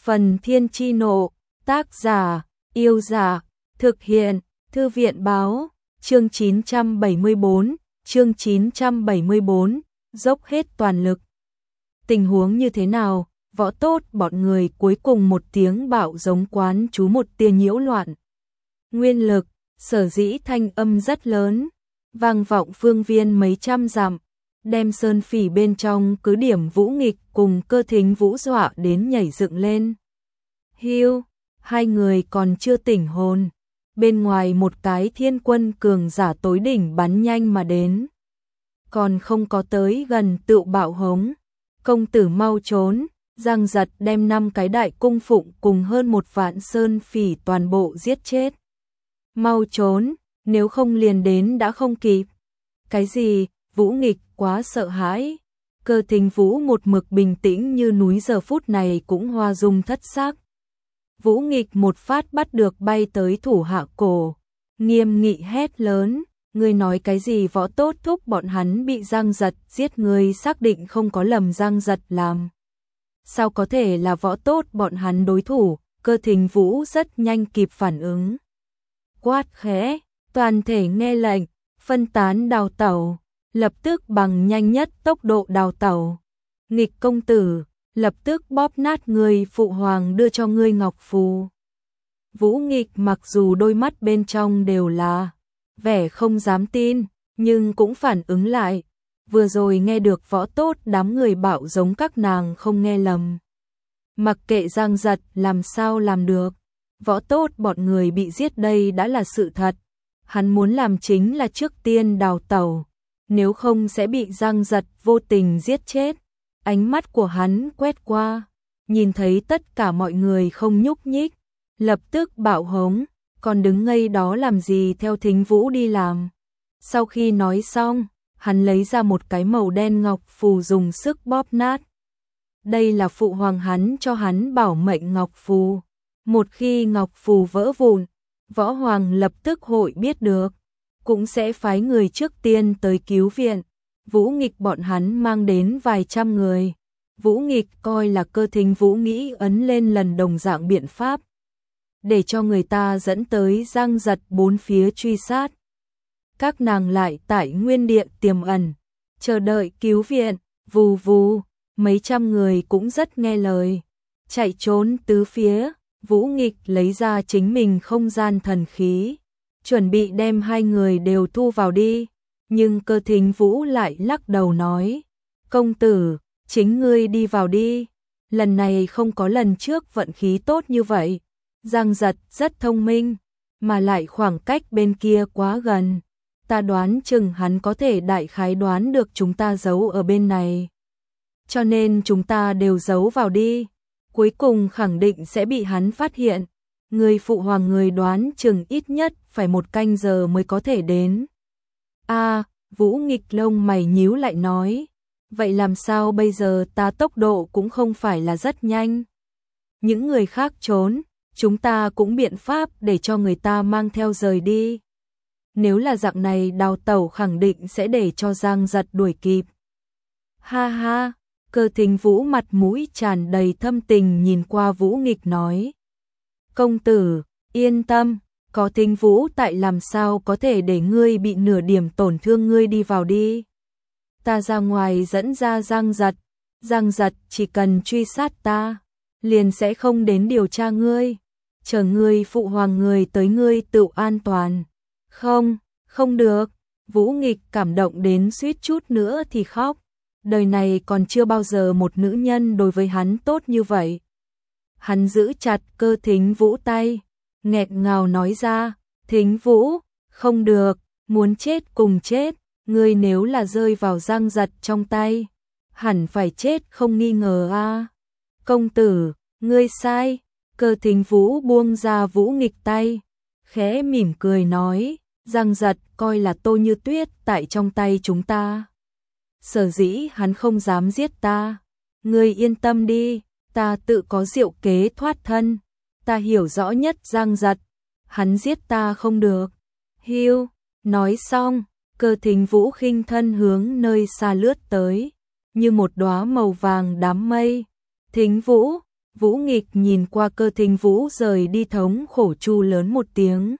Phần Thiên Chi Nộ, tác giả, Yêu Dạ, thực hiện, Thư viện Báo, chương 974, dốc hết toàn lực. Tình huống như thế nào, Võ Tốt bọn người cuối cùng một tiếng bạo giống quán chú một tia nhiễu loạn. Nguyên lực, sở dĩ thanh âm rất lớn, vang vọng phương viên mấy trăm dặm, đem Sơn Phỉ bên trong cứ điểm Vũ Nghịch cùng Cơ Thính Vũ dọa đến nhảy dựng lên. Hiu, hai người còn chưa tỉnh hồn, bên ngoài một cái thiên quân cường giả tối đỉnh bắn nhanh mà đến. Còn không có tới gần tựu bạo hống, công tử mau trốn, Giang Giật đem 5 cái đại cung phụng cùng hơn 1 vạn Sơn Phỉ toàn bộ giết chết. Mau trốn, nếu không liền đến đã không kịp. Cái gì, Vũ Nghịch quá sợ hãi. Cơ Thính Vũ một mực bình tĩnh như núi giờ phút này cũng hoa dung thất sắc. Vũ Nghịch một phát bắt được bay tới thủ hạ cổ, nghiêm nghị hét lớn, ngươi nói cái gì? Võ Tốt thúc bọn hắn bị Giang Giật giết, ngươi xác định không có lầm Giang Giật làm. Sao có thể là Võ Tốt bọn hắn đối thủ? Cơ Thính Vũ rất nhanh kịp phản ứng. Quát khẽ, toàn thể nghe lệnh, phân tán đào tẩu, lập tức bằng nhanh nhất tốc độ đào tẩu. Nghịch công tử, lập tức bóp nát người phụ hoàng đưa cho ngươi ngọc phù. Vũ Nghịch mặc dù đôi mắt bên trong đều là vẻ không dám tin, nhưng cũng phản ứng lại. Vừa rồi nghe được Võ Tốt đám người bạo giống các nàng không nghe lầm. Mặc kệ Giang Giật làm sao làm được, Võ Tốt bọn người bị giết đây đã là sự thật. Hắn muốn làm chính là trước tiên đào tẩu, nếu không sẽ bị Giang Giật vô tình giết chết. Ánh mắt của hắn quét qua, nhìn thấy tất cả mọi người không nhúc nhích, lập tức bạo hống, còn đứng ngây đó làm gì, theo Thính Vũ đi làm. Sau khi nói xong, hắn lấy ra một cái màu đen ngọc phù dùng sức bóp nát. Đây là phụ hoàng hắn cho hắn bảo mệnh ngọc phù. Một khi ngọc phù vỡ vụn, võ hoàng lập tức hội biết được, cũng sẽ phái người trước tiên tới cứu viện. Vũ Nghịch bọn hắn mang đến vài trăm người. Vũ Nghịch coi là Cơ Thính Vũ nghĩ ấn lên lần đồng dạng biện pháp, để cho người ta dẫn tới Giang Giật bốn phía truy sát. Các nàng lại tại nguyên địa tiềm ẩn, chờ đợi cứu viện. Vù vù, mấy trăm người cũng rất nghe lời, chạy trốn tứ phía. Vũ Nghịch lấy ra chính mình không gian thần khí, chuẩn bị đem hai người đều thu vào đi. Nhưng Cơ Thính Vũ lại lắc đầu nói, công tử, chính ngươi đi vào đi, lần này không có lần trước vận khí tốt như vậy. Giang Giật rất thông minh, mà lại khoảng cách bên kia quá gần, ta đoán chừng hắn có thể đại khái đoán được chúng ta giấu ở bên này. Cho nên chúng ta đều giấu vào đi, cuối cùng khẳng định sẽ bị hắn phát hiện. Người phụ hoàng người đoán chừng ít nhất phải 1 canh giờ mới có thể đến. Vũ Nghịch lông mày nhíu lại nói, vậy làm sao bây giờ? Ta tốc độ cũng không phải là rất nhanh. Những người khác trốn, chúng ta cũng biện pháp để cho người ta mang theo rời đi. Nếu là dạng này đào tẩu khẳng định sẽ để cho Giang Giật đuổi kịp. Ha ha, Cơ Thính Vũ mặt mũi tràn đầy thâm tình nhìn qua Vũ Nghịch nói, công tử, yên tâm. Có Thính Vũ tại làm sao có thể để ngươi bị nửa điểm tổn thương, ngươi đi vào đi. Ta ra ngoài dẫn ra Giang Giật. Giang Giật chỉ cần truy sát ta, liền sẽ không đến điều tra ngươi. Chờ ngươi phụ hoàng người tới ngươi tự an toàn. Không, không được. Vũ Nghịch cảm động đến suýt chút nữa thì khóc. Đời này còn chưa bao giờ một nữ nhân đối với hắn tốt như vậy. Hắn giữ chặt Cơ Thính Vũ tay, nghẹt ngào nói ra, Thính Vũ, không được, muốn chết cùng chết, ngươi nếu là rơi vào Giang Giật trong tay, hẳn phải chết không nghi ngờ a. Công tử, ngươi sai. Cơ Thính Vũ buông ra Vũ Nghịch tay, khẽ mỉm cười nói, Giang Giật coi là Tô Như Tuyết tại trong tay chúng ta. Sở dĩ hắn không dám giết ta. Ngươi yên tâm đi, ta tự có diệu kế thoát thân. Ta hiểu rõ nhất Giang Giật, hắn giết ta không được. Hiu, nói xong, Cơ Thính Vũ khinh thân hướng nơi xa lướt tới, như một đóa màu vàng đám mây. Thính Vũ, Vũ Nghịch nhìn qua Cơ Thính Vũ rời đi thống khổ chu lớn một tiếng.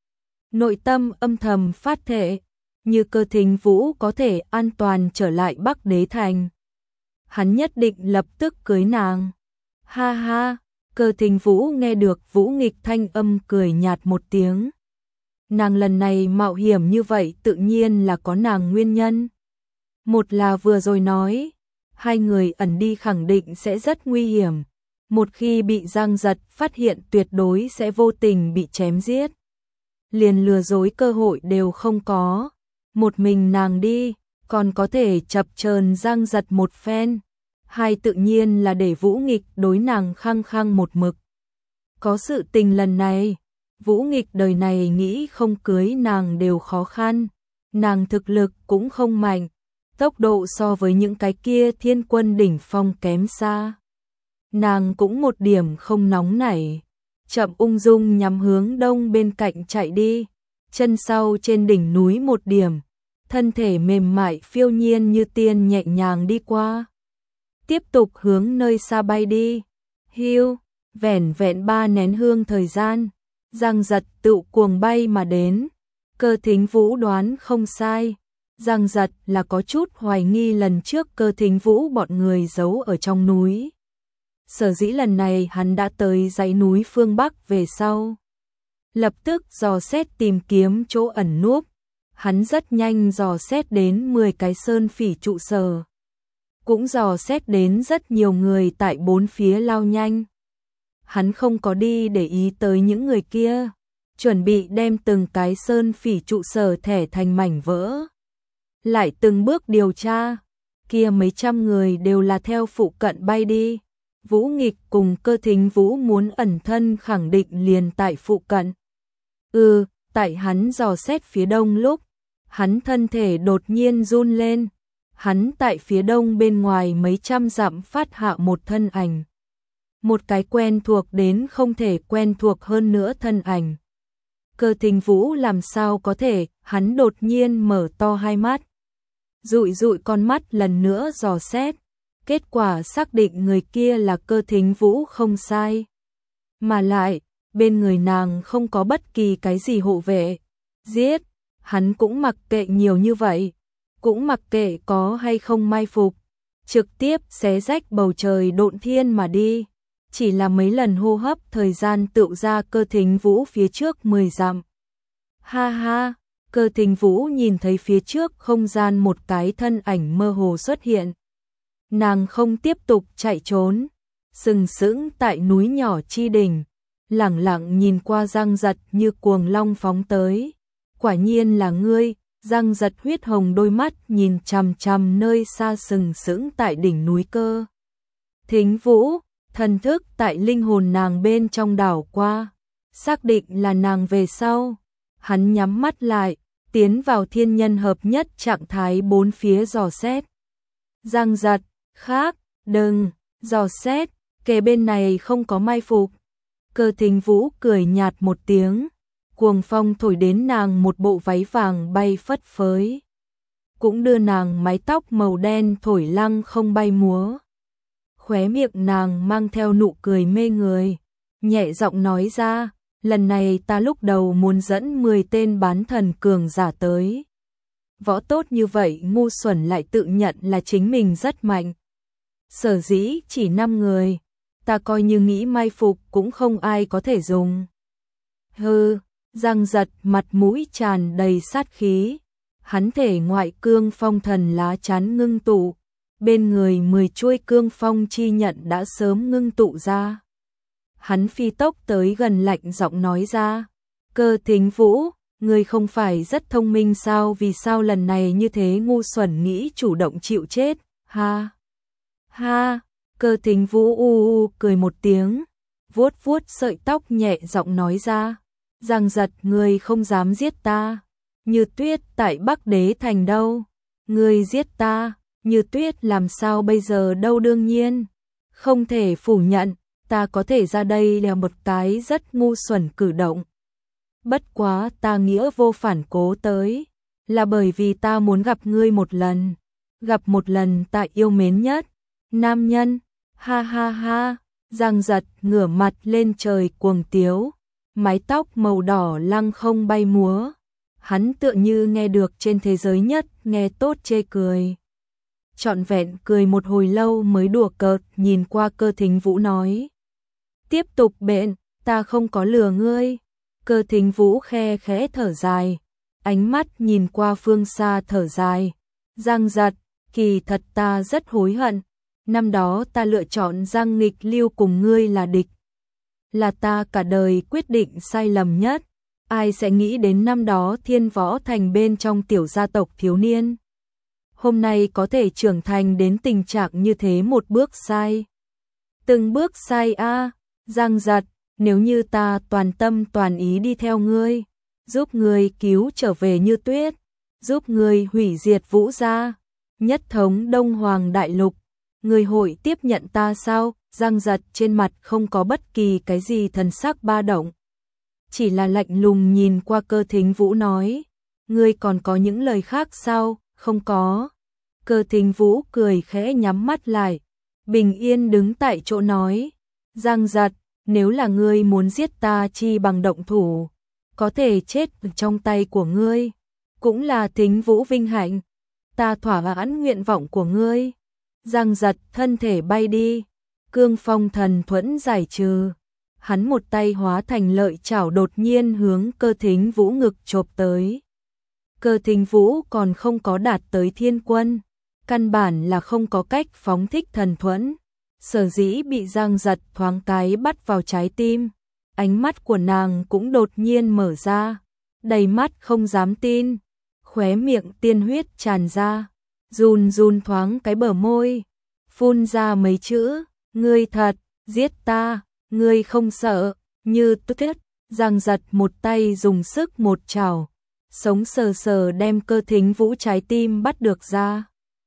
Nội tâm âm thầm phát thệ, như Cơ Thính Vũ có thể an toàn trở lại Bắc Đế Thành, hắn nhất định lập tức cưới nàng. Ha ha, Cơ Thính Vũ nghe được Vũ Nghịch thanh âm cười nhạt một tiếng. Nàng lần này mạo hiểm như vậy tự nhiên là có nàng nguyên nhân. Một là vừa rồi nói, hai người ẩn đi khẳng định sẽ rất nguy hiểm. Một khi bị Giang Giật phát hiện tuyệt đối sẽ vô tình bị chém giết. Liền lừa dối cơ hội đều không có. Một mình nàng đi, còn có thể chập chờn Giang Giật một phen. Hai tự nhiên là để Vũ Nghịch đối nàng khăng khăng một mực. Có sự tình lần này, Vũ Nghịch đời này nghĩ không cưới nàng đều khó khăn. Nàng thực lực cũng không mạnh, tốc độ so với những cái kia thiên quân đỉnh phong kém xa. Nàng cũng một điểm không nóng nảy, chậm ung dung nhắm hướng đông bên cạnh chạy đi, chân sau trên đỉnh núi một điểm, thân thể mềm mại phiêu nhiên như tiên nhẹ nhàng đi qua. Tiếp tục hướng nơi xa bay đi. Hiu, vẻn vẹn 3 nén hương thời gian, Giang Giật tự cuồng bay mà đến. Cơ Thính Vũ đoán không sai, Giang Giật là có chút hoài nghi lần trước Cơ Thính Vũ bọn người giấu ở trong núi. Sở dĩ lần này hắn đã tới dãy núi phương Bắc về sau, lập tức dò xét tìm kiếm chỗ ẩn núp. Hắn rất nhanh dò xét đến 10 cái sơn phỉ trụ sở, cũng dò xét đến rất nhiều người tại bốn phía lao nhanh. Hắn không có đi để ý tới những người kia, chuẩn bị đem từng cái sơn phỉ trụ sở thẻ thành mảnh vỡ. Lại từng bước điều tra, kia mấy trăm người đều là theo phụ cận bay đi. Vũ Nghịch cùng Cơ Thính Vũ muốn ẩn thân khẳng định liền tại phụ cận. Tại hắn dò xét phía đông lúc, hắn thân thể đột nhiên run lên. Hắn tại phía đông bên ngoài mấy trăm dặm phát hạ một thân ảnh. Một cái quen thuộc đến không thể quen thuộc hơn nữa thân ảnh. Cơ Thính Vũ làm sao có thể, hắn đột nhiên mở to hai mắt. Dụi dụi con mắt lần nữa dò xét. Kết quả xác định người kia là Cơ Thính Vũ không sai. Mà lại, bên người nàng không có bất kỳ cái gì hộ vệ. Giết, hắn cũng mặc kệ nhiều như vậy. Cũng mặc kệ có hay không mai phục. Trực tiếp xé rách bầu trời độn thiên mà đi. Chỉ là mấy lần hô hấp thời gian tựu ra Cơ Thính Vũ phía trước 10 dặm. Ha ha, Cơ Thính Vũ nhìn thấy phía trước không gian một cái thân ảnh mơ hồ xuất hiện. Nàng không tiếp tục chạy trốn, sừng sững tại núi nhỏ chi đỉnh, lẳng lặng nhìn qua Giang Giật như cuồng long phóng tới. Quả nhiên là ngươi. Giang Giật huyết hồng đôi mắt nhìn chằm chằm nơi xa sừng sững tại đỉnh núi Cơ Thính Vũ, thần thức tại linh hồn nàng bên trong đảo qua, xác định là nàng về sau. Hắn nhắm mắt lại, tiến vào thiên nhân hợp nhất trạng thái bốn phía dò xét. Giang Giật, khác, đừng, dò xét, kề bên này không có mai phục. Cơ Thính Vũ cười nhạt một tiếng. Cuồng phong thổi đến nàng một bộ váy vàng bay phất phới, cũng đưa nàng mái tóc màu đen thổi lăng không bay múa. Khóe miệng nàng mang theo nụ cười mê người, nhẹ giọng nói ra, lần này ta lúc đầu muốn dẫn 10 tên bán thần cường giả tới. Võ tốt như vậy ngu xuẩn lại tự nhận là chính mình rất mạnh. Sở dĩ chỉ 5 người, ta coi như nghĩ mai phục cũng không ai có thể dùng. Hừ. Giang Giật mặt mũi tràn đầy sát khí, hắn thể ngoại cương phong thần lá chắn ngưng tụ, bên người 10 chuôi cương phong chi nhận đã sớm ngưng tụ ra. Hắn phi tốc tới gần lạnh giọng nói ra, Cơ Thính Vũ, ngươi không phải rất thông minh sao, vì sao lần này như thế ngu xuẩn nghĩ chủ động chịu chết, ha. Ha, Cơ Thính Vũ cười một tiếng, vuốt vuốt sợi tóc nhẹ giọng nói ra. Giang Giật, ngươi không dám giết ta. Như Tuyết tại Bắc Đế Thành đâu. Ngươi giết ta, Như Tuyết làm sao bây giờ đâu, đương nhiên. Không thể phủ nhận, ta có thể ra đây là một cái rất ngu xuẩn cử động. Bất quá ta nghĩa vô phản cố tới, là bởi vì ta muốn gặp ngươi một lần. Gặp một lần tại yêu mến nhất. Nam nhân, ha ha ha, Giang Giật ngửa mặt lên trời cuồng tiếu, mái tóc màu đỏ lăng không bay múa. Hắn tựa như nghe được trên thế giới nhất, nghe tốt chê cười. Trọn vẹn cười một hồi lâu mới đùa cợt nhìn qua Cơ Thính Vũ nói. Tiếp tục bện, ta không có lừa ngươi. Cơ Thính Vũ khe khẽ thở dài, ánh mắt nhìn qua phương xa thở dài. Giang Giật, kỳ thật ta rất hối hận. Năm đó ta lựa chọn Giang Nghịch Lưu cùng ngươi là địch. Là ta cả đời quyết định sai lầm nhất. Ai sẽ nghĩ đến năm đó Thiên Võ Thành bên trong tiểu gia tộc thiếu niên. Hôm nay có thể trưởng thành đến tình trạng như thế một bước sai. Từng bước sai a. Giang Giật, nếu như ta toàn tâm toàn ý đi theo ngươi, giúp ngươi cứu trở về Như Tuyết, giúp ngươi hủy diệt Vũ gia, nhất thống Đông Hoàng Đại Lục, ngươi hội tiếp nhận ta sao? Giang Giật trên mặt không có bất kỳ cái gì thần sắc ba động, chỉ là lạnh lùng nhìn qua Cơ Thính Vũ nói, ngươi còn có những lời khác sao? Không có. Cơ Thính Vũ cười khẽ nhắm mắt lại, bình yên đứng tại chỗ nói, Giang Giật, nếu là ngươi muốn giết ta chi bằng động thủ, có thể chết trong tay của ngươi, cũng là Thính Vũ vinh hạnh, ta thỏa mãn nguyện vọng của ngươi. Giang Giật thân thể bay đi, cương phong thần thuẫn giải trừ, hắn một tay hóa thành lợi chảo đột nhiên hướng Cơ Thính Vũ ngực chộp tới. Cơ Thính Vũ còn không có đạt tới thiên quân, căn bản là không có cách phóng thích thần thuẫn, sở dĩ bị Giang Giật thoáng cái bắt vào trái tim, ánh mắt của nàng cũng đột nhiên mở ra, đầy mắt không dám tin, khóe miệng tiên huyết tràn ra, run run thoáng cái bờ môi, phun ra mấy chữ, ngươi thật, giết ta, ngươi không sợ, Như Tuyết. Giang Giật một tay dùng sức một chảo, sống sờ sờ đem Cơ Thính Vũ trái tim bắt được ra.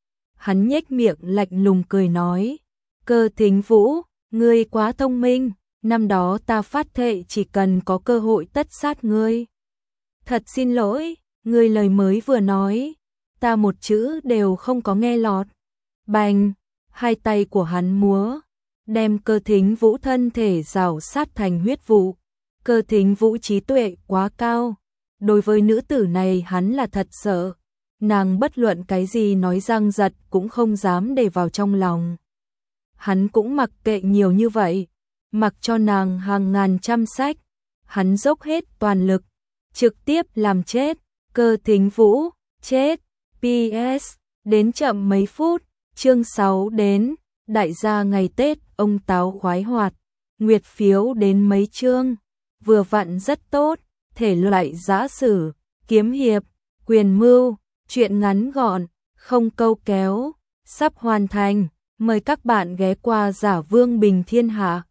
Hắn nhếch miệng lạnh lùng cười nói, Cơ Thính Vũ, ngươi quá thông minh, năm đó ta phát thệ chỉ cần có cơ hội tất sát ngươi. Thật xin lỗi, ngươi lời mới vừa nói, ta một chữ đều không có nghe lọt. Bành, hai tay của hắn múa, đem Cơ Thính Vũ thân thể rào sát thành huyết vụ. Cơ Thính Vũ trí tuệ quá cao, đối với nữ tử này hắn là thật sợ, nàng bất luận cái gì nói Giang Giật cũng không dám để vào trong lòng. Hắn cũng mặc kệ nhiều như vậy, mặc cho nàng hàng ngàn trăm sách, hắn dốc hết toàn lực, trực tiếp làm chết Cơ Thính Vũ, chết. PS, đến chậm mấy phút, chương 6 đến, đại gia ngày Tết, ông táo khoái hoạt, nguyệt phiếu đến mấy chương, vừa vặn rất tốt, thể loại giã sử, kiếm hiệp, quyền mưu, truyện ngắn gọn, không câu kéo, sắp hoàn thành, mời các bạn ghé qua Giả Vương Bình Thiên Hạ.